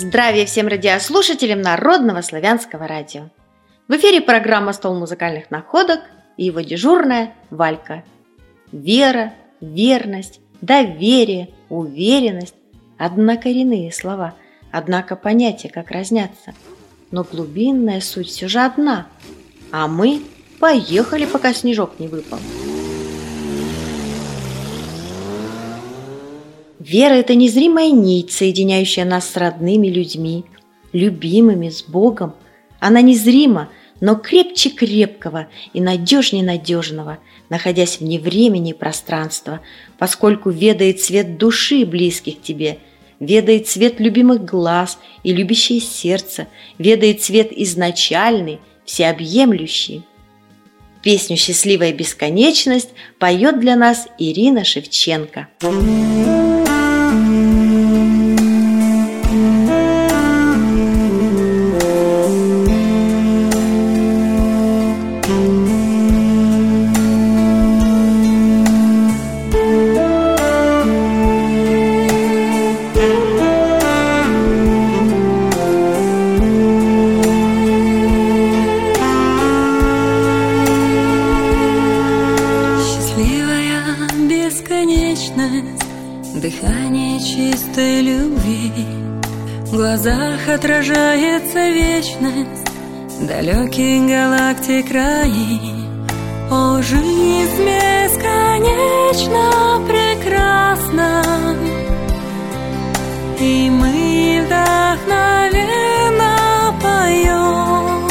Здравия всем радиослушателям Народного славянского радио. В эфире программа «Стол музыкальных находок» и его дежурная Валька. Вера, верность, доверие, уверенность – однокоренные слова, однако понятия как разнятся. Но глубинная суть все же одна. А мы поехали, пока снежок не выпал. Вера – это незримая нить, соединяющая нас с родными людьми, любимыми, с Богом. Она незрима, но крепче крепкого и надежнее надежного, находясь вне времени и пространства, поскольку ведает цвет души близких тебе, ведает цвет любимых глаз и любящее сердце, ведает цвет изначальный, всеобъемлющий. Песню «Счастливая бесконечность» поет для нас Ирина Шевченко. Дыхание чистой любви, в глазах отражается вечность, далеких галактик краи. О, жизнь бесконечно прекрасна, и мы вдохновенно поем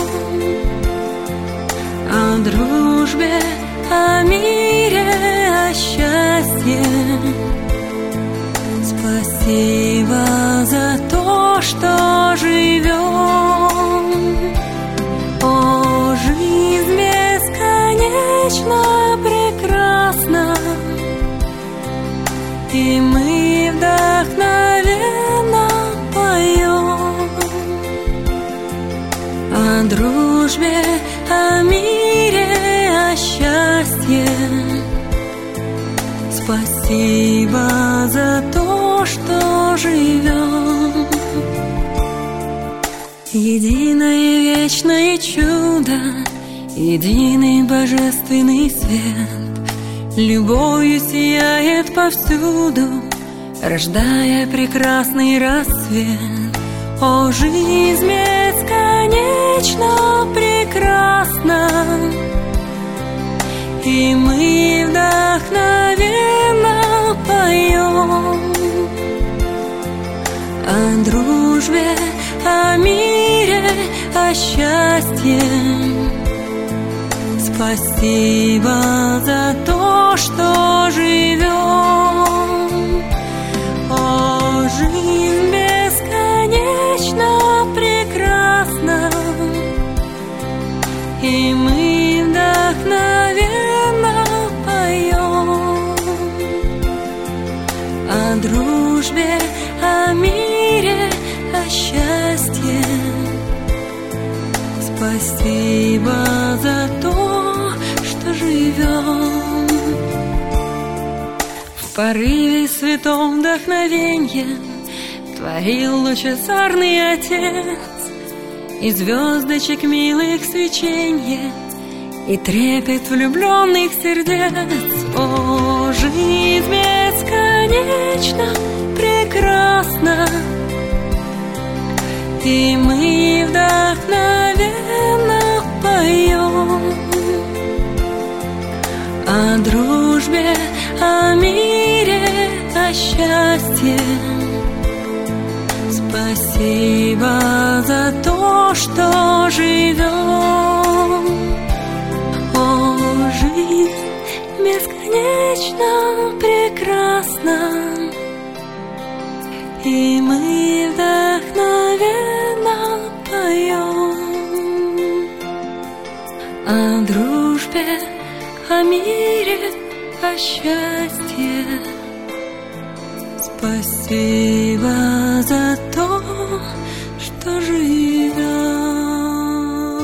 о дружбе, о мире, о счастье. Спасибо за то, что живем. О, жизнь бесконечно прекрасна, и мы вдохновенно поем о дружбе, о мире, о счастье. Спасибо за то, что живем. Единое вечное чудо, единый божественный свет, любовью сияет повсюду, рождая прекрасный рассвет. О, жизнь бесконечно прекрасна, и мы вдохновенно поем о дружбе, о мире, о счастье. Спасибо за то, что живем. О, жизнь бесконечно прекрасна, и мы вдохновенно поем о дружбе, о мире, о счастье. Спасибо за то, что живем. В порыве святом вдохновенья творил лучезарный Отец, и звездочек милых свеченье, и трепет влюбленных сердец. О, жизнь бесконечно прекрасна, и мы вдохновенно поем о дружбе, о мире, о счастье. Спасибо за то, что живем. О, жизнь бесконечно прекрасна, и мы вдохновенно поем о дружбе, о мире, о счастье. Спасибо за то, что живем.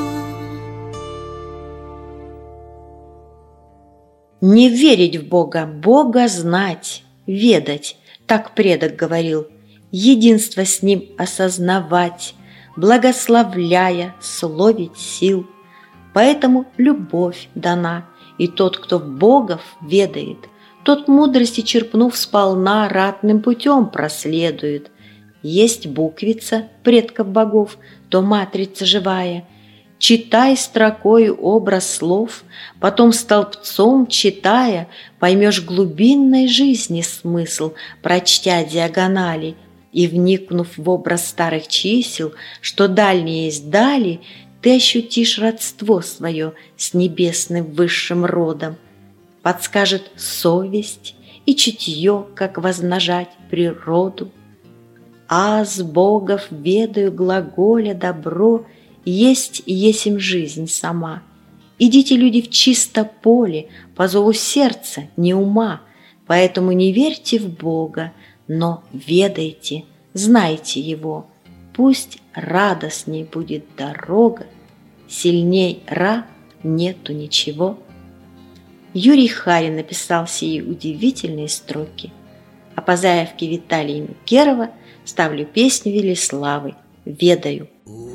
Не верить в Бога, Бога знать, ведать, так предок говорил. единство с Ним осознавать, благословляя, словить сил. Поэтому любовь дана, и тот, кто Богов ведает, тот мудрости черпнув сполна, ратным путем проследует. Есть буквица предков богов, то матрица живая. Читай строкою образ слов, потом столбцом читая, поймешь глубинной жизни смысл, прочтя диагонали, и, вникнув в образ старых чисел, что дальние есть дали, ты ощутишь родство свое с небесным высшим родом. Подскажет совесть и чутье, как возмножать природу. Аз богов ведаю глаголя добро, есть и есмь жизнь сама. Идите, люди, в чисто поле, по зову сердца, не ума, поэтому не верьте в Бога, но ведайте, знайте Его. Пусть радостней будет дорога, сильней Ра нету ничего. Юрий Харин написал сии удивительные строки. А по заявке Виталия Микерова ставлю песню Велиславы «Ведаю».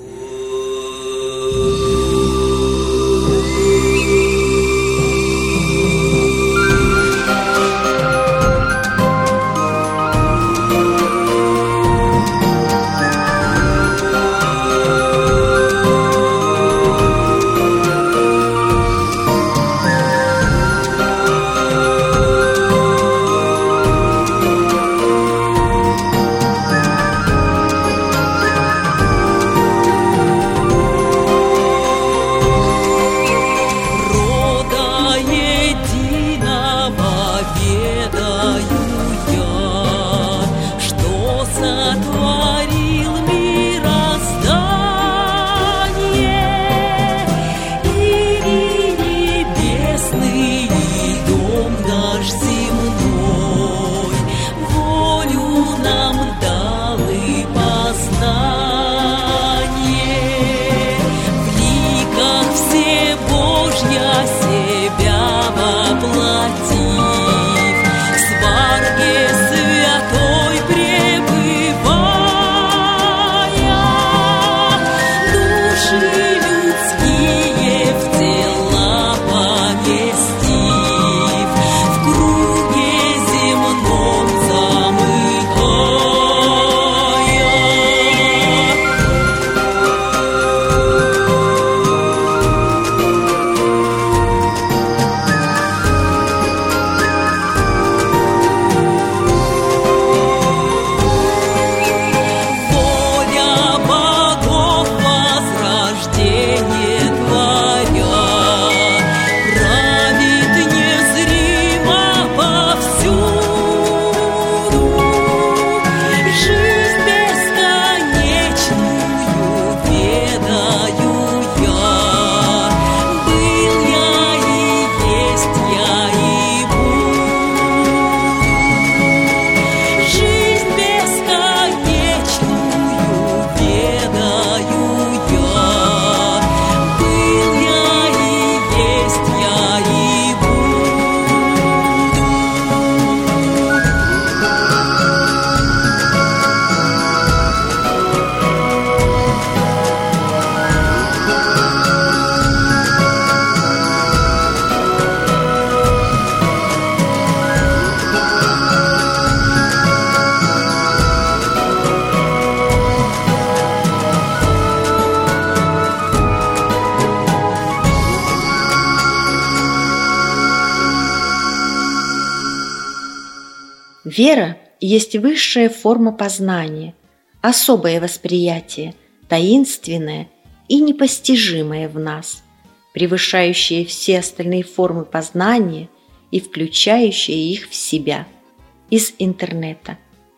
Вера есть высшая форма познания, особое восприятие, таинственное и непостижимое в нас, превышающее все остальные формы познания и включающее их в себя. Из интернета.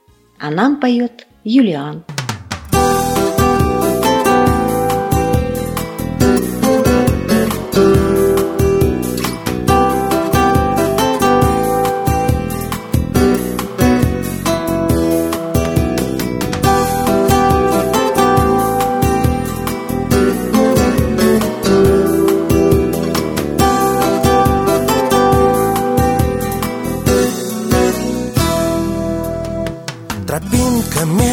А нам поет Юлиан. Тропинка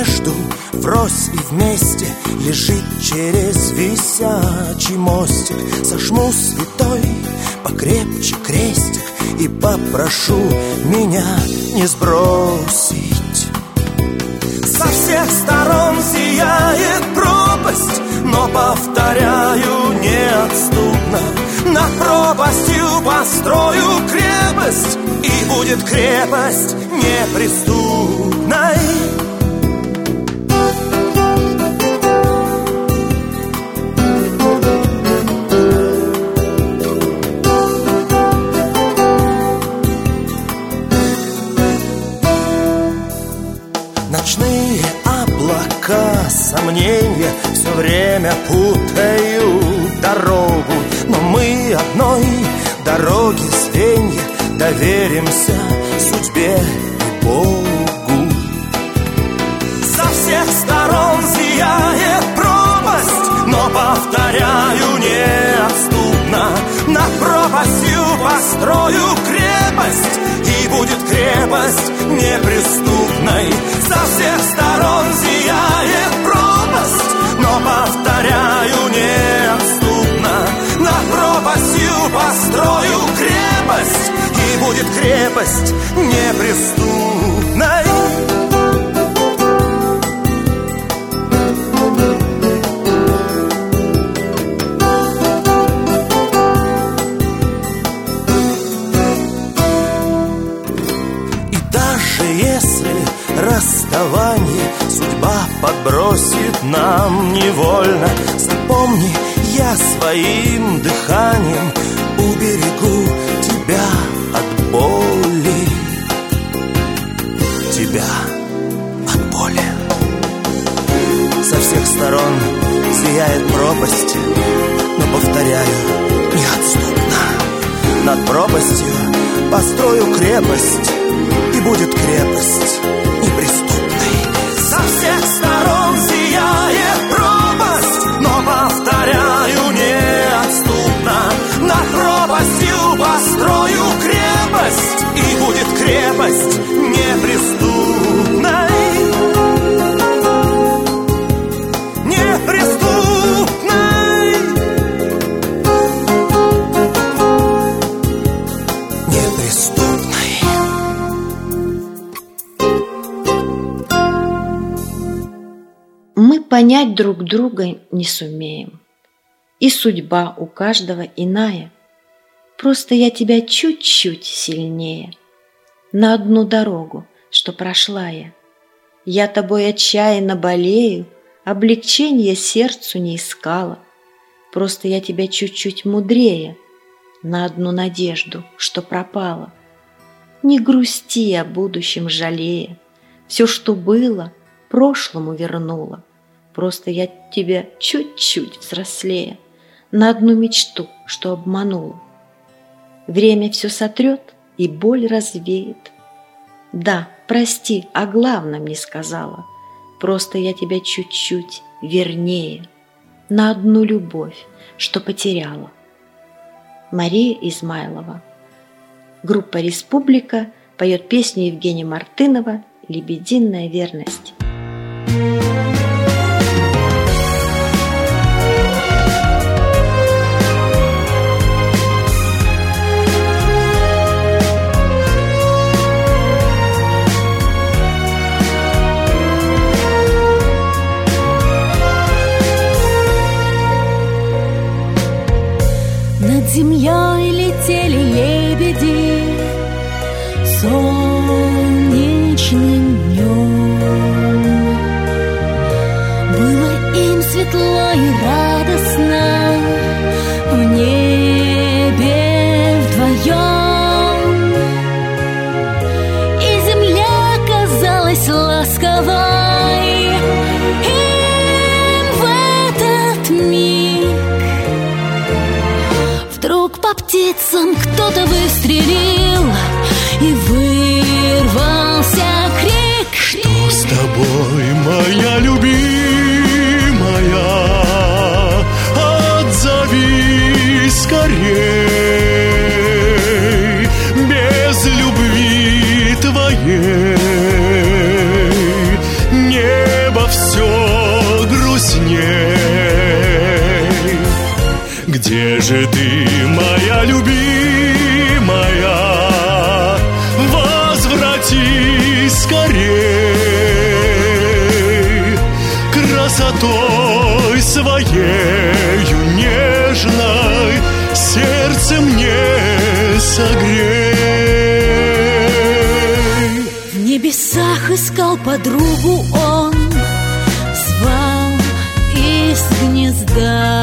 вместе лежит через висячий мостик. Сожму святой покрепче крестик и попрошу меня не сбросить. Со всех сторон зияет пропасть, но, повторяю, неотступно. Над пропастью построю крепость, и будет крепость неприступной. Ночные облака, сомнения все время путают дорогу, но мы одной дороги звенья, доверимся судьбе и Богу. Со всех сторон зияет пропасть, но, повторяю, неотступно. Над пропастью построю крепость, и будет крепость неприступной. Со всех сторон зияет пропасть, но, повторяю, неотступно. Над пропастью построю крепость, и будет крепость неприступной. Расставание судьба подбросит нам невольно. Запомни, я своим дыханием уберегу тебя от боли. Тебя от боли. Со всех сторон зияет пропасть, но, повторяю, неотступно. Над пропастью построю крепость, и будет крепость неприступной. Со всех сторон зияет пропасть, но, повторяю, неотступно. Над пропастью построю крепость, и будет крепость неприступной. Неприступной. Неприступной. Мы понять друг друга не сумеем, и судьба у каждого иная. Просто я тебя чуть-чуть сильнее, на одну дорогу, что прошла я. Я тобой отчаянно болею, облегчения сердцу не искала. Просто я тебя чуть-чуть мудрее, на одну надежду, что пропала. Не грусти о будущем жалея, все, что было, прошлому вернула. Просто я тебя чуть-чуть взрослее, на одну мечту, что обманула. Время все сотрет и боль развеет. Да, прости, о главном не сказала. Просто я тебя чуть-чуть вернее, на одну любовь, что потеряла. Мария Измайлова. Группа «Республика» поет песню Евгения Мартынова «Лебединая верность». Над землей летели лебеди солнечным днем. Было им светло и радостно в небе вдвоем, и земля казалась ласковой им в этот миг. Вдруг по птицам кто-то выстрелил, и вырвался крик. Что с тобой, моя любимая? Отзовись скорей. Без любви твоей небо все где же ты, моя любимая? Возвратись скорей, красотой своею нежной сердце мне согрей. В небесах искал подругу он, звал из гнезда,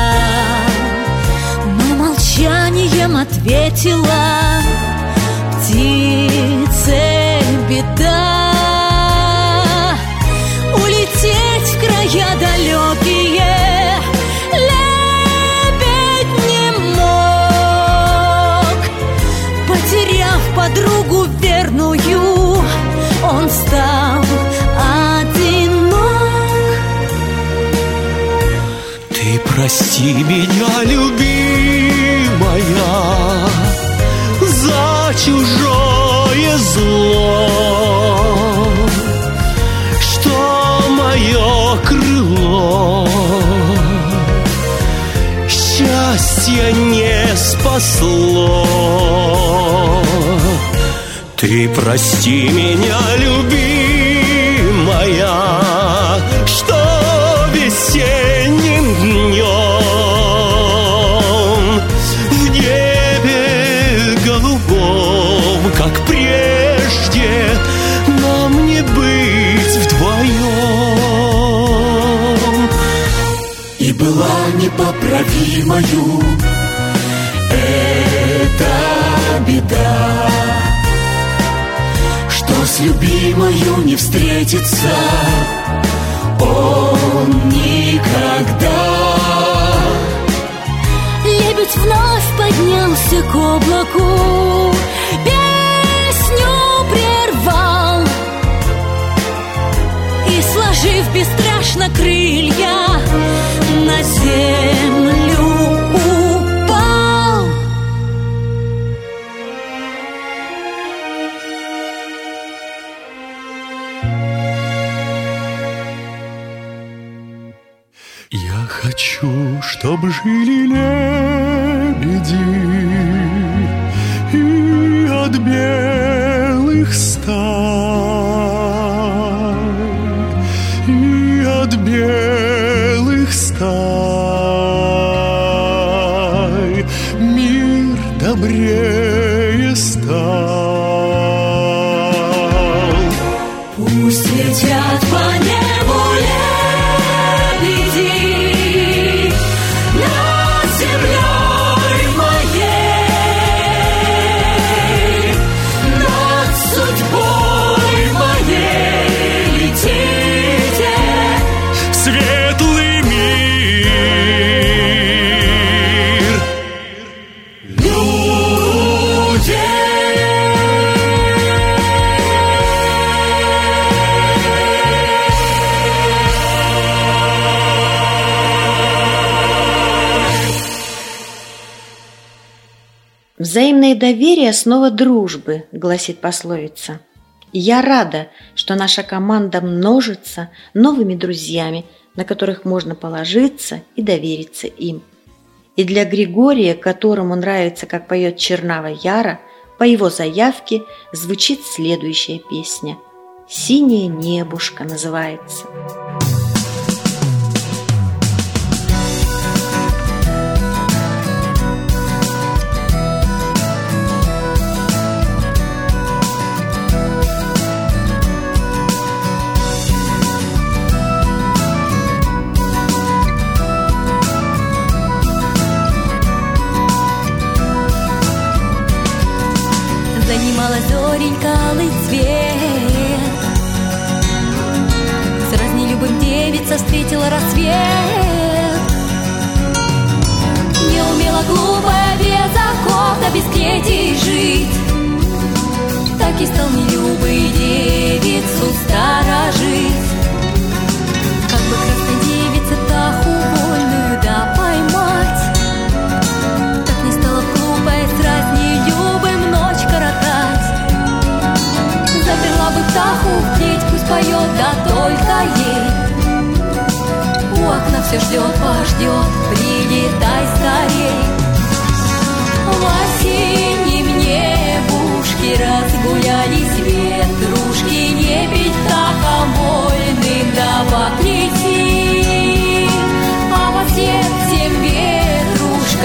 но молчанием ответила птице беда. Улететь в края далекие лебедь не мог, потеряв подругу верную, он стал одинок. Ты прости меня, любимая, за чужое зло, что мое крыло счастья не спасло. Ты прости меня, любимая, что весенним днем в небе голубом, как прежде, нам не быть вдвоем. И была непоправимою эта беда, что с любимою не встретится он никогда. Лебедь вновь поднялся к облаку, песню прервал и, сложив бесстрашно крылья, на землю упал. Я хочу, чтоб жили лебеди и от белых стай, и от белых стай мир добрее стал. Пусть летят по небу лебеди над землей моей, над судьбой моей летите в светлый мир. люди. «Взаимное доверие – основа дружбы», – гласит пословица. И я рада, что наша команда множится новыми друзьями, на которых можно положиться и довериться им. И для Григория, которому нравится, как поет Чернава Яра, по его заявке звучит следующая песня. «Синее небушко» называется. Занимала зоренька алый цвет, с разнелюбым девица встретила рассвет. Не умела глупая без оков, без клетей жить, так и стал нелюбый девицу сторожить. Как бы красной девице таху вольную да поймать, так не стала глупая с разнелюбым ночь коротать. Заперла бы птаху в клеть, пусть поет, да только ей у окна все ждет, пождет, прилетай скорей.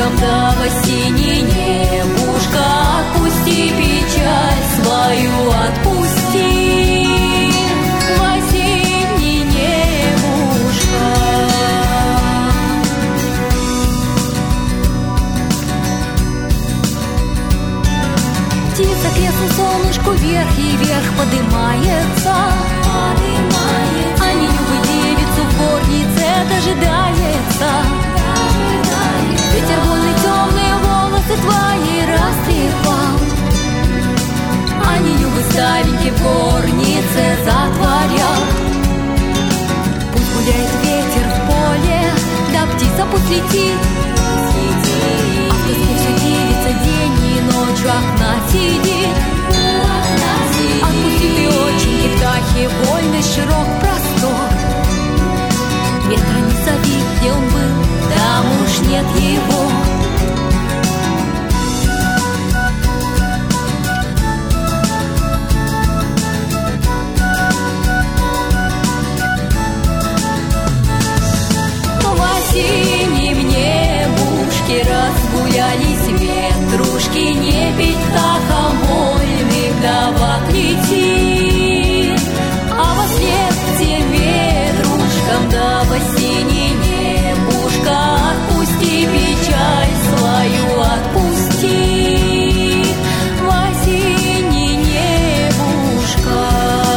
ветрушкам, да в осеннее небушка. Отпусти печаль свою, отпусти в осеннее небушка. Птица кресло солнышку вверх и вверх подымается, а Нинюбу девицу в горнице дожидается. Ветер вольный темные волосы твои растрепал, а Нинюбу старенький в горнице затворял. Пусть гуляет ветер в поле, да птица пусть летит, а в тоске все девица день и ночь у окна сидит. Отпусти ты оченьки, птахи, вольный широк простор. Ветра не зови, где он был, там уж нет его. В осеннем небушке разгулялись ветрушки, не петь птахам вольным давак летит, а во след тем ветрушкам, да в осеннее небушка. Отпусти печаль свою, отпусти в осеннее небушка.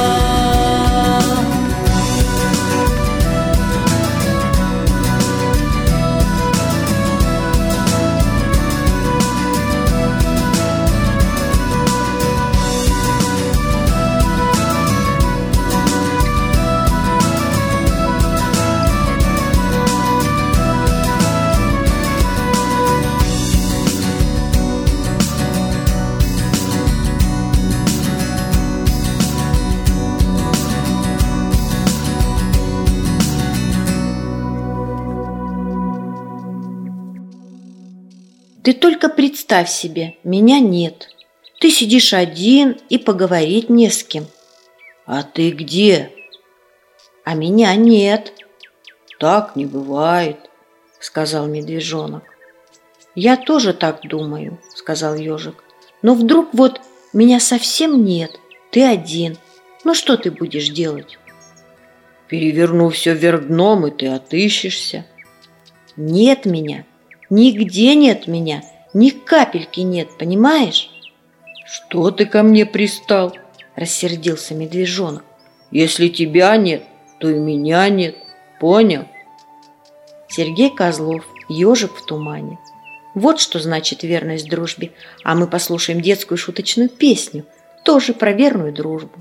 Ты только представь себе, меня нет. Ты сидишь один и поговорить не с кем. А ты где? А меня нет. Так не бывает, сказал медвежонок. Я тоже так думаю, сказал ежик. Но вдруг вот меня совсем нет, ты один. Ну что ты будешь делать? Переверну все вверх дном, и ты отыщешься. Нет меня. Нигде нет меня, ни капельки нет, понимаешь? Что ты ко мне пристал? Рассердился медвежонок. Если тебя нет, то и меня нет. Понял? Сергей Козлов, ежик в тумане. Вот что значит верность дружбе. А мы послушаем детскую шуточную песню, тоже про верную дружбу.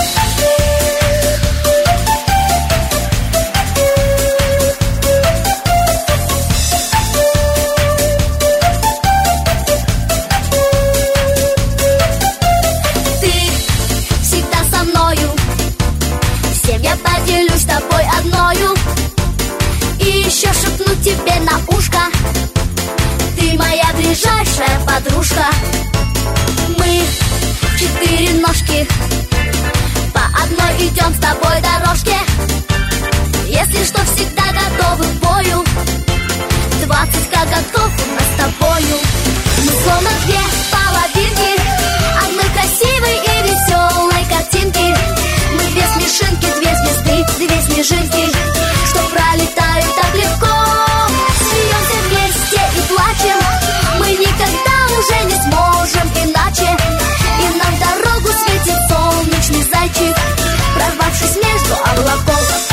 Поделюсь с тобой одною и еще шепну тебе на ушко: ты моя ближайшая подружка. Мы в 4 ножки, по одной идем с тобой дорожке. Если что, всегда готовы к бою, 20 коготков у нас с тобою. Мы словно 2 половинки одной красивой и веселой картинки. Мы 2 смешинки, 2 звезды, 2 снежинки, что пролетают так легко. Смеемся вместе и плачем, мы никогда уже не сможем иначе. И нам дорогу светит солнечный зайчик, прорвавшись между облаков.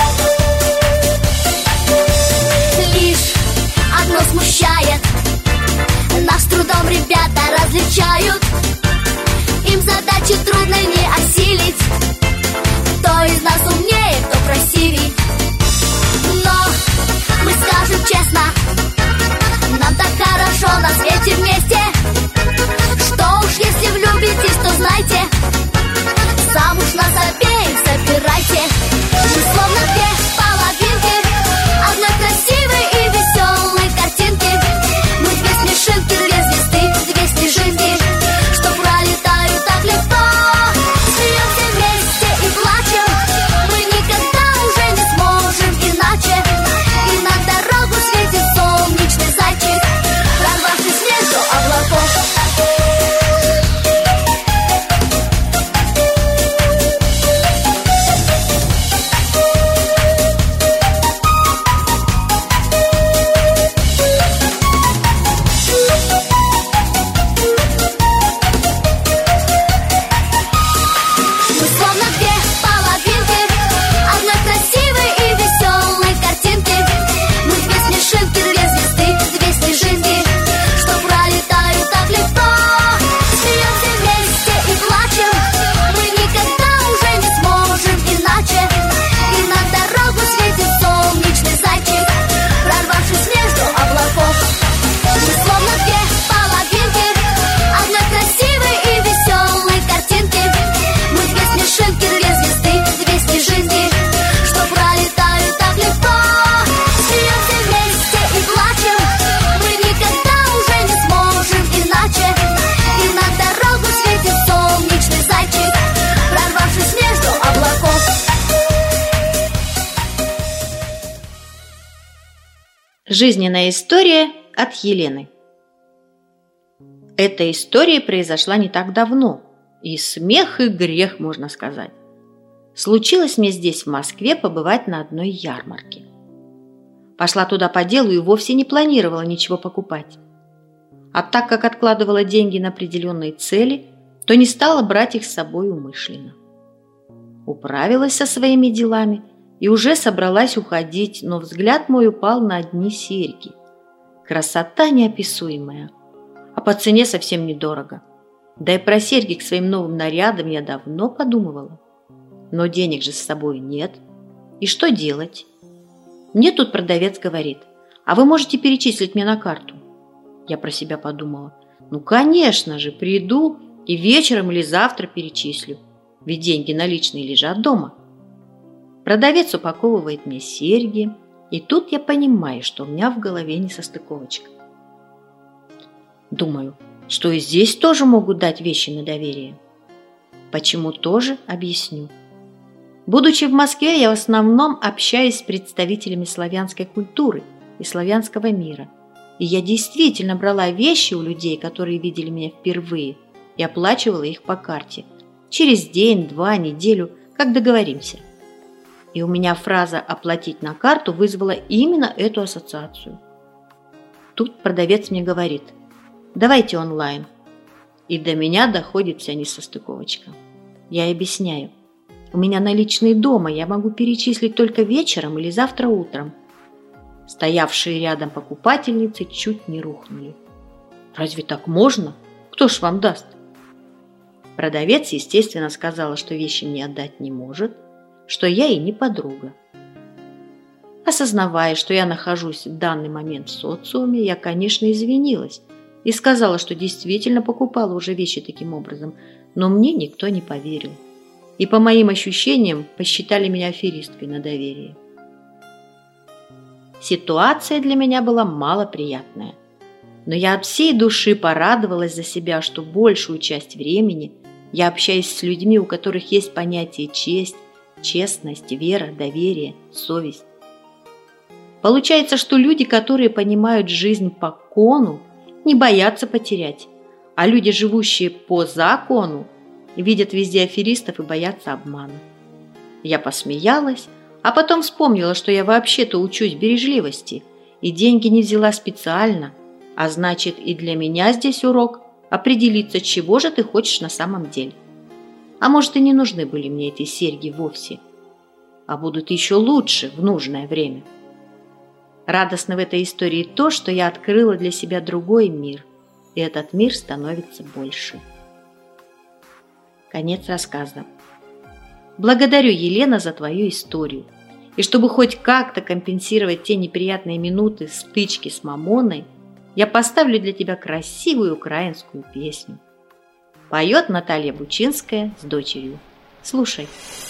Лишь одно смущает, нас с трудом ребята различают. Им задачи трудной не осилить, кто из нас умнее, кто красивей. Но мы скажем честно, нам так хорошо на свете вместе, что уж если влюбитесь, то знайте, замуж нас обеих забирайте. Мы словно 2 половинки одной красивой и веселой картинки. Мы 2 смешинки, 2 звезды, 2 снежинки, что пролетают так легко. Смеемся вместе Жизненная история от Елены. Эта история произошла не так давно, и смех, и грех, можно сказать. Случилось мне здесь, в Москве, побывать на одной ярмарке. Пошла туда по делу и вовсе не планировала ничего покупать. А так как откладывала деньги на определенные цели, то не стала брать их с собой умышленно. Управилась со своими делами и уже собралась уходить, но взгляд мой упал на одни серьги. Красота неописуемая, а по цене совсем недорого. Да и про серьги к своим новым нарядам я давно подумывала. Но денег же с собой нет. И что делать? Мне тут продавец говорит: а вы можете перечислить мне на карту? Я про себя подумала: ну конечно же, приду и вечером или завтра перечислю, ведь деньги наличные лежат дома. Продавец упаковывает мне серьги, и тут я понимаю, что у меня в голове несостыковочка. Думаю, что и здесь тоже могут дать вещи на доверие. Почему тоже, объясню. Будучи в Москве, я в основном общаюсь с представителями славянской культуры и славянского мира. И я действительно брала вещи у людей, которые видели меня впервые, и оплачивала их по карте. Через день, 2, неделю, как договоримся. И у меня фраза «оплатить на карту» вызвала именно эту ассоциацию. Тут продавец мне говорит: давайте онлайн. И до меня доходит вся несостыковочка. Я объясняю: у меня наличные дома, я могу перечислить только вечером или завтра утром. Стоявшие рядом покупательницы чуть не рухнули. Разве так можно? Кто ж вам даст? Продавец, естественно, сказала, что вещи мне отдать не может, что я и не подруга. Осознавая, что я нахожусь в данный момент в социуме, я, конечно, извинилась и сказала, что действительно покупала уже вещи таким образом, но мне никто не поверил. И по моим ощущениям посчитали меня аферисткой на доверие. Ситуация для меня была малоприятная, но я от всей души порадовалась за себя, что большую часть времени я общаюсь с людьми, у которых есть понятие честь, честность, вера, доверие, совесть. Получается, что люди, которые понимают жизнь по кону, не боятся потерять, а люди, живущие по закону, видят везде аферистов и боятся обмана. Я посмеялась, а потом вспомнила, что я вообще-то учусь бережливости и деньги не взяла специально, а значит, и для меня здесь урок определиться, чего же ты хочешь на самом деле. А может, и не нужны были мне эти серьги вовсе, а будут еще лучше в нужное время. Радостно в этой истории то, что я открыла для себя другой мир, и этот мир становится больше. Конец рассказа. Благодарю, Елена, за твою историю. И чтобы хоть как-то компенсировать те неприятные минуты стычки с мамоной, я поставлю для тебя красивую украинскую песню. Поет Наталья Бучинская с дочерью. Слушай.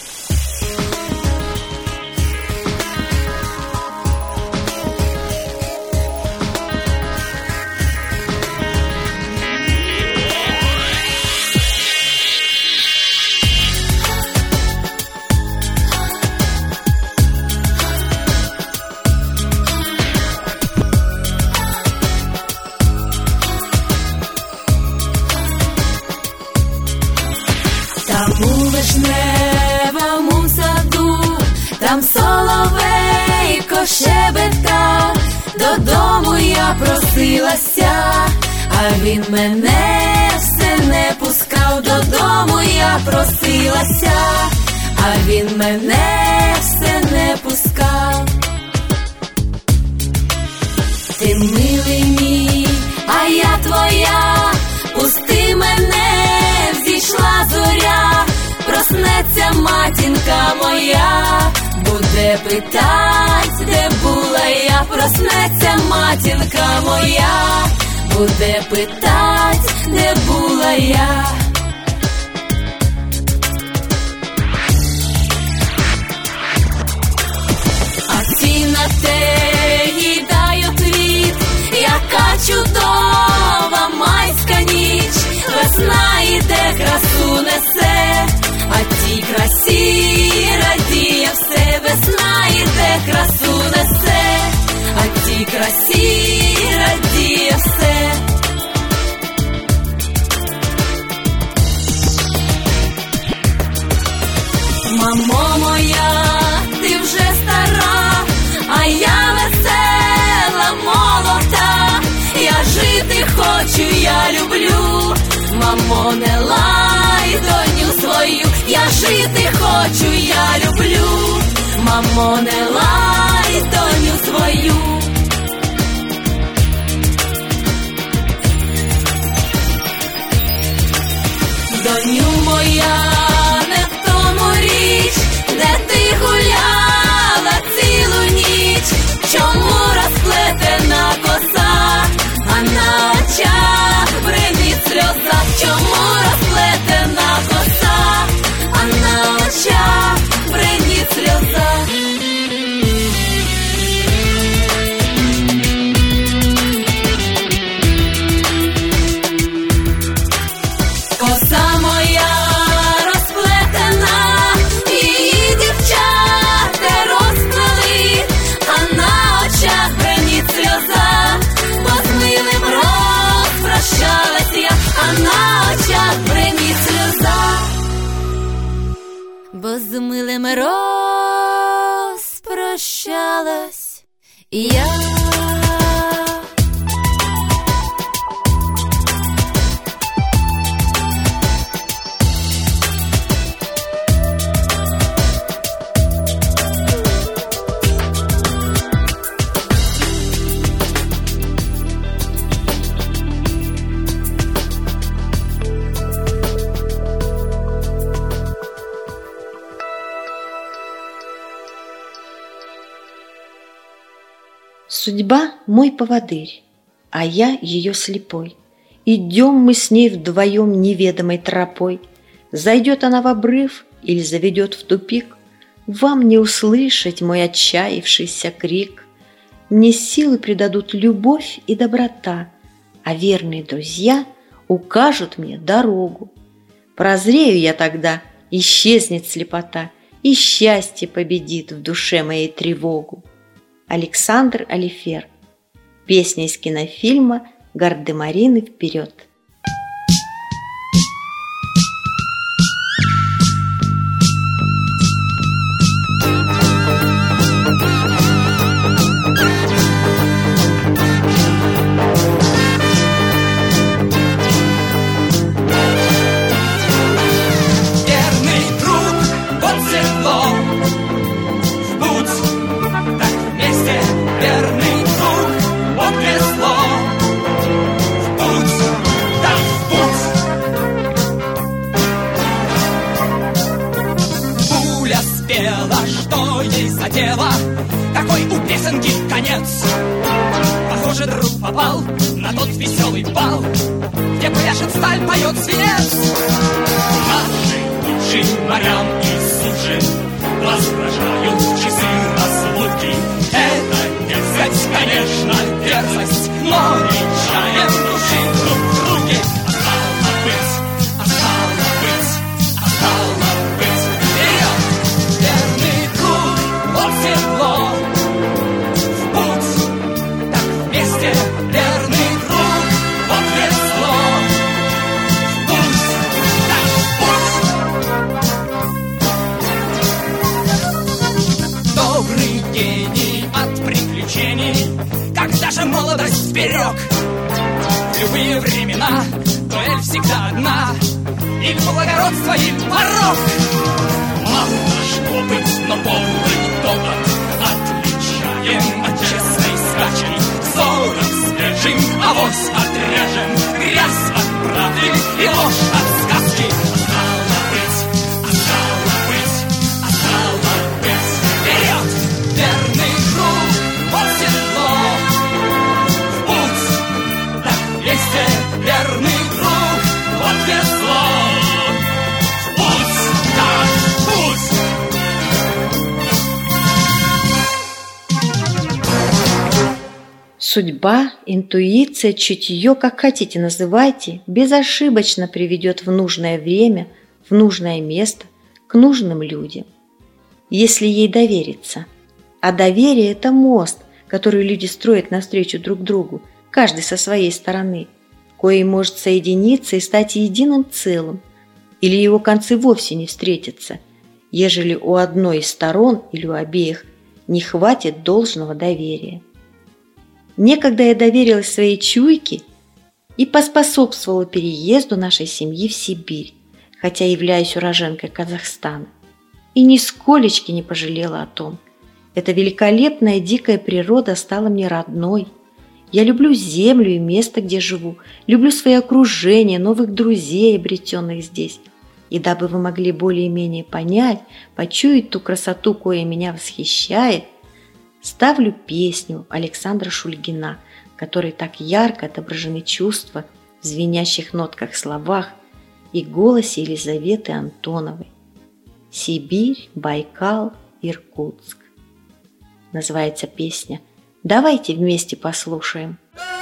У вишневому саду, там соловейко щебетав, додому я просилася, а він мене все не пускав, додому я просилася, а він мене все не пускав. Ти милий мій, а я твоя, пусти мене, взійшла зоря, проснеться матінка моя, буде питать, де була я, проснеться матінка моя, буде питать, де була я. А ці на те їдаю твіт, яка чудова майська ніч, весна іде, красу несе, а тій красі радіє все, весна іде, красу несе, а тій красиво все. Мамо моя, ти вже стара, а я весела, молода. Я жити хочу, я люблю. Мамо, не лай доню свою. Я жити хочу, я люблю. Мамо, не лай доню свою. Доню моя, не в тому річ, де ти гуляла цілу ніч. Чому розплетена коса, а на очах бринить сльоза? Чому розплетена коса, а на очах бринить сльоза? Коса моя розплетена, її дівчата розплели, а на очах бринить сльоза. Бо з милим розпрощалась я, а на очах бринить сльоза. Бо з милим розпрощалась я. Судьба мой поводырь, а я ее слепой. Идем мы с ней вдвоем неведомой тропой. Зайдет она в обрыв или заведет в тупик, вам не услышать мой отчаявшийся крик. Мне силы придадут любовь и доброта, а верные друзья укажут мне дорогу. Прозрею я тогда, исчезнет слепота, и счастье победит в душе моей тревогу. Александр Алифер. Песня из кинофильма «Гардемарины вперед». Какой у песенки конец? Похоже, друг попал на тот веселый бал, где пляшет сталь, поет свинец. Наши лучшим морям и суши возвращают часы разлуки. Это дерзость, конечно, дерзость, но не чаем души друг в друге. Остало быть, вперед! Верный друг, вот седло. Когда же молодость берег? В любые времена дуэль всегда одна, или благородство, или порок. Мало что быть, но полный довод отличаем от честной скачки. Взором свежим авось отрежем грязь от правды и ложь от сказки. Остало быть, вперед! Верный друг, вот седло. Верный друг, вот весло. Путь, так, путь. Судьба, интуиция, чутье, как хотите называйте, безошибочно приведет в нужное время, в нужное место, к нужным людям, если ей довериться. А доверие – это мост, которую люди строят навстречу друг другу, каждый со своей стороны, коей может соединиться и стать единым целым, или его концы вовсе не встретятся, ежели у одной из сторон или у обеих не хватит должного доверия. Некогда я доверилась своей чуйке и поспособствовала переезду нашей семьи в Сибирь, хотя являюсь уроженкой Казахстана, и нисколечки не пожалела о том. Эта великолепная дикая природа стала мне родной. Я люблю землю и место, где живу, люблю свое окружение, новых друзей, обретенных здесь. И дабы вы могли более-менее понять, почуять ту красоту, кое меня восхищает, ставлю песню Александра Шульгина, в которой так ярко отображены чувства в звенящих нотках словах и голосе Елизаветы Антоновой. «Сибирь, Байкал, Иркутск». Называется песня. Давайте вместе послушаем.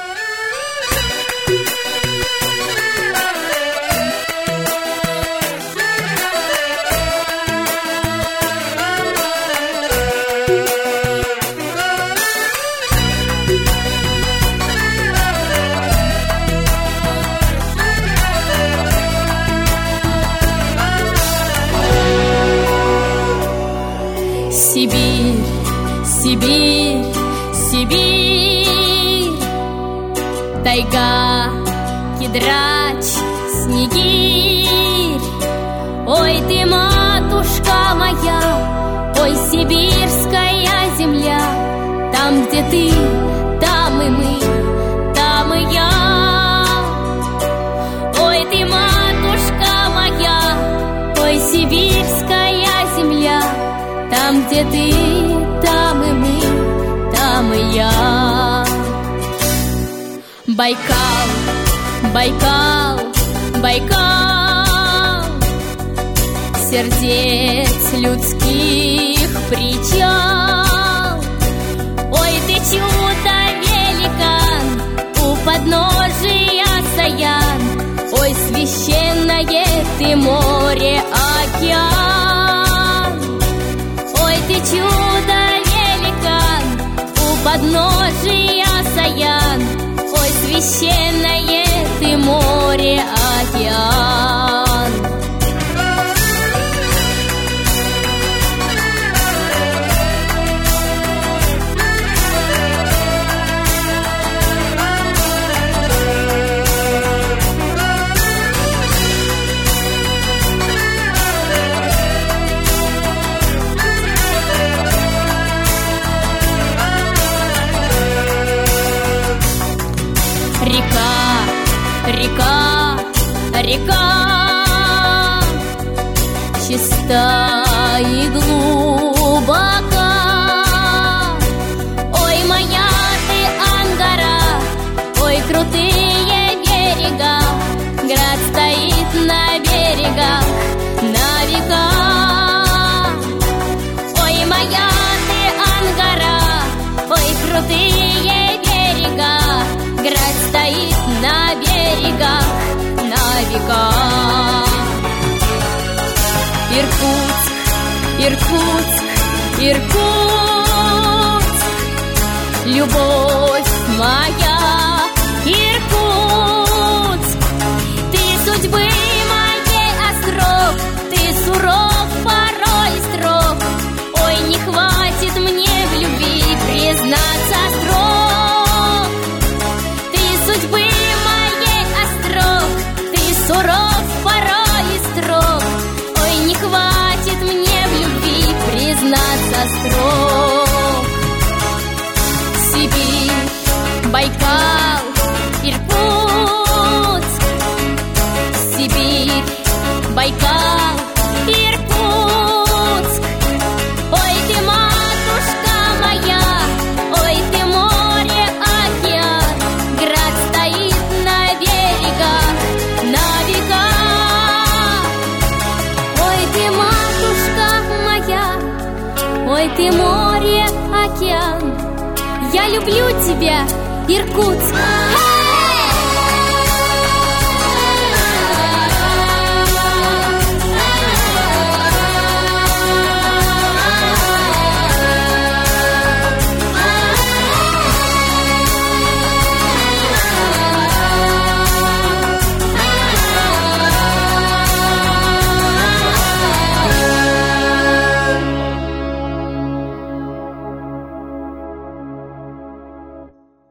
Сибирь, Сибирь, Сибирь, тайга, кедрач, снегирь. Ой, ты, матушка моя, ой, сибирская земля, там, где ты, там и мы, там и я. Ой, ты, матушка моя, ой, сибирская земля, там, где ты, там и мы, там и я. Байкал, Байкал, Байкал, сердец людских причал. Ой, ты чудо великан, у подножия Саян. Ой, священное ты море, океан. Ой, ты чудо великан, у подножия Саян. Ой, священное ты море, океан. Река, река, чиста и глубока. Ой, моя ты Ангара, ой, крутые берега. Град стоит на берегах, на века. Ой, моя ты Ангара, ой, крутые берега. Град стоит на берегах, на века. Иркутск, Иркутск, Иркутск, любовь моя, Иркутск. Ты судьбы моей остров, ты суров, порой строг. Ой, не хватит мне в любви признаться строг. Ты судьбы моей остров, ты суров, порой строг. Ой, не хватит мне в любви признаться строг. Сибирь, Байкал, Иркутск. Сибирь, Байкал, Иркутск. Ой, ты, матушка моя, ой, ты, море, океан. Град стоит на берегах, на века. Ой, ты, матушка моя, ой, ты, море, океан. Я люблю тебя, Иркутск.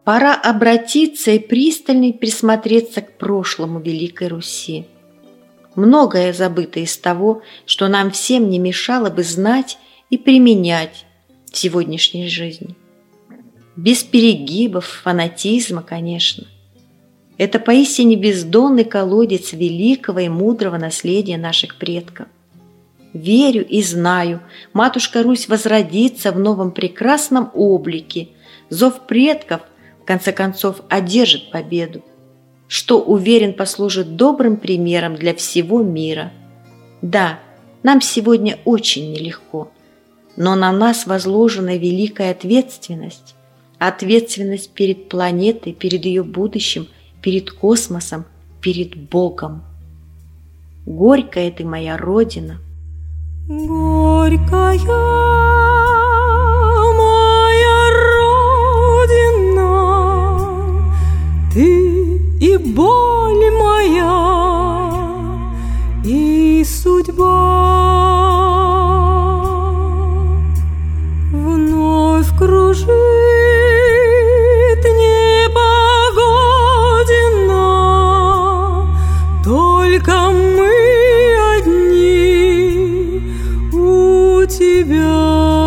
Пора обратиться и пристально присмотреться к прошлому Великой Руси. Многое забыто из того, что нам всем не мешало бы знать и применять в сегодняшней жизни. Без перегибов, фанатизма, конечно. Это поистине бездонный колодец великого и мудрого наследия наших предков. Верю и знаю, Матушка Русь возродится в новом прекрасном облике. Зов предков, в конце концов, одержит победу, что, уверен, послужит добрым примером для всего мира. Да, нам сегодня очень нелегко, но на нас возложена великая ответственность. Ответственность перед планетой, перед ее будущим, перед космосом, перед Богом. Горькая ты моя Родина. Горькая моя Родина, ты и боль моя, и судьба вновь кружит непогодина, только мы одни у тебя.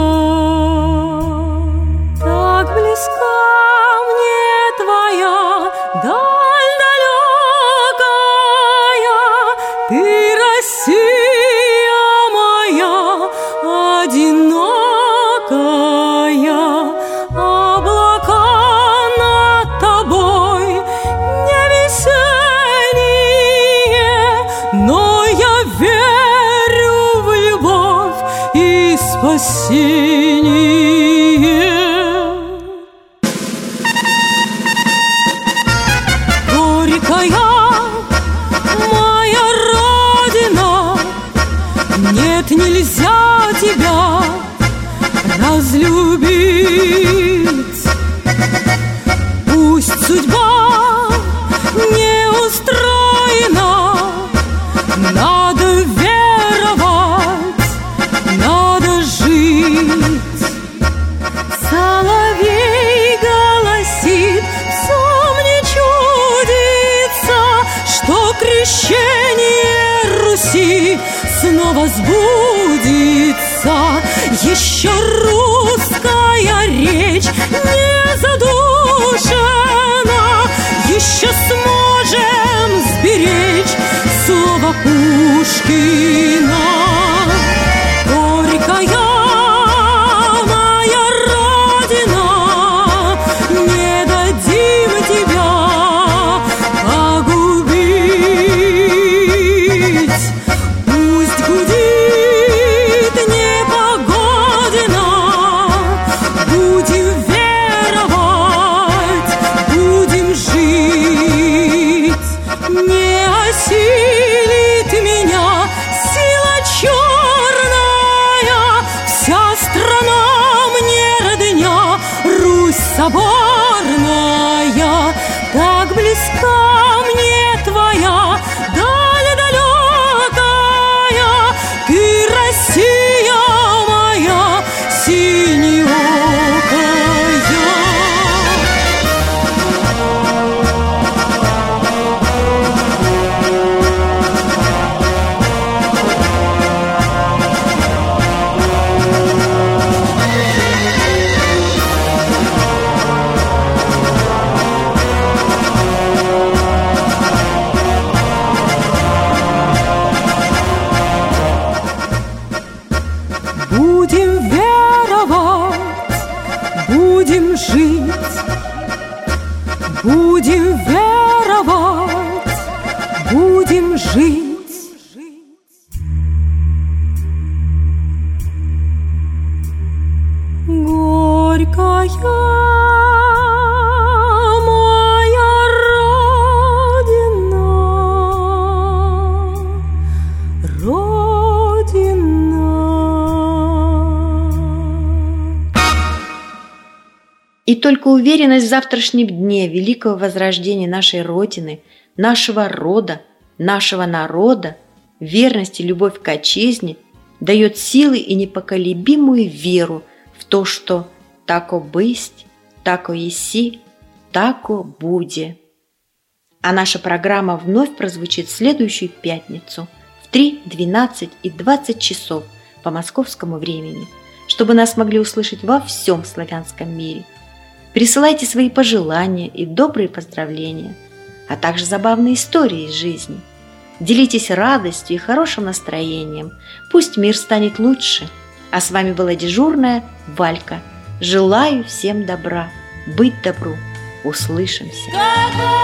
Так близка мне твоя даль далекая, ты, Россия моя одинокая, облака над тобой не весенние, но я верю в любовь и спасение. Горькая моя Родина, нет, нельзя тебя разлюбить. Пусть судьба не устроена, надо веровать, надо жить. Соловей голосит, всем не чудится, что крещение Руси снова сбудется. Еще русская речь не задушена, еще сможем сберечь слово Пушкина. Горькая моя Родина, не дадим тебя погубить. Пусть гудит непогодина, будем веровать, будем жить. Не осилит меня сила черная, вся страна мне родня, Русь соборная. Так близка мне твоя даль далекая, ты, Россия моя синеокая. Будем веровать, будем жить. Будем веровать, будем жить. Горькая моя Родина, Родина. И только уверенность в завтрашнем дне великого возрождения нашей Родины, нашего рода, нашего народа, верность и любовь к отчизне дает силы и непоколебимую веру в то, что «тако бысть, тако еси», тако буде. А наша программа вновь прозвучит в следующую пятницу в 3, 12 и 20 часов по московскому времени, чтобы нас могли услышать во всем славянском мире. Присылайте свои пожелания и добрые поздравления, а также забавные истории из жизни. Делитесь радостью и хорошим настроением. Пусть мир станет лучше. А с вами была дежурная Валька. Желаю всем добра. Быть добру. Услышимся.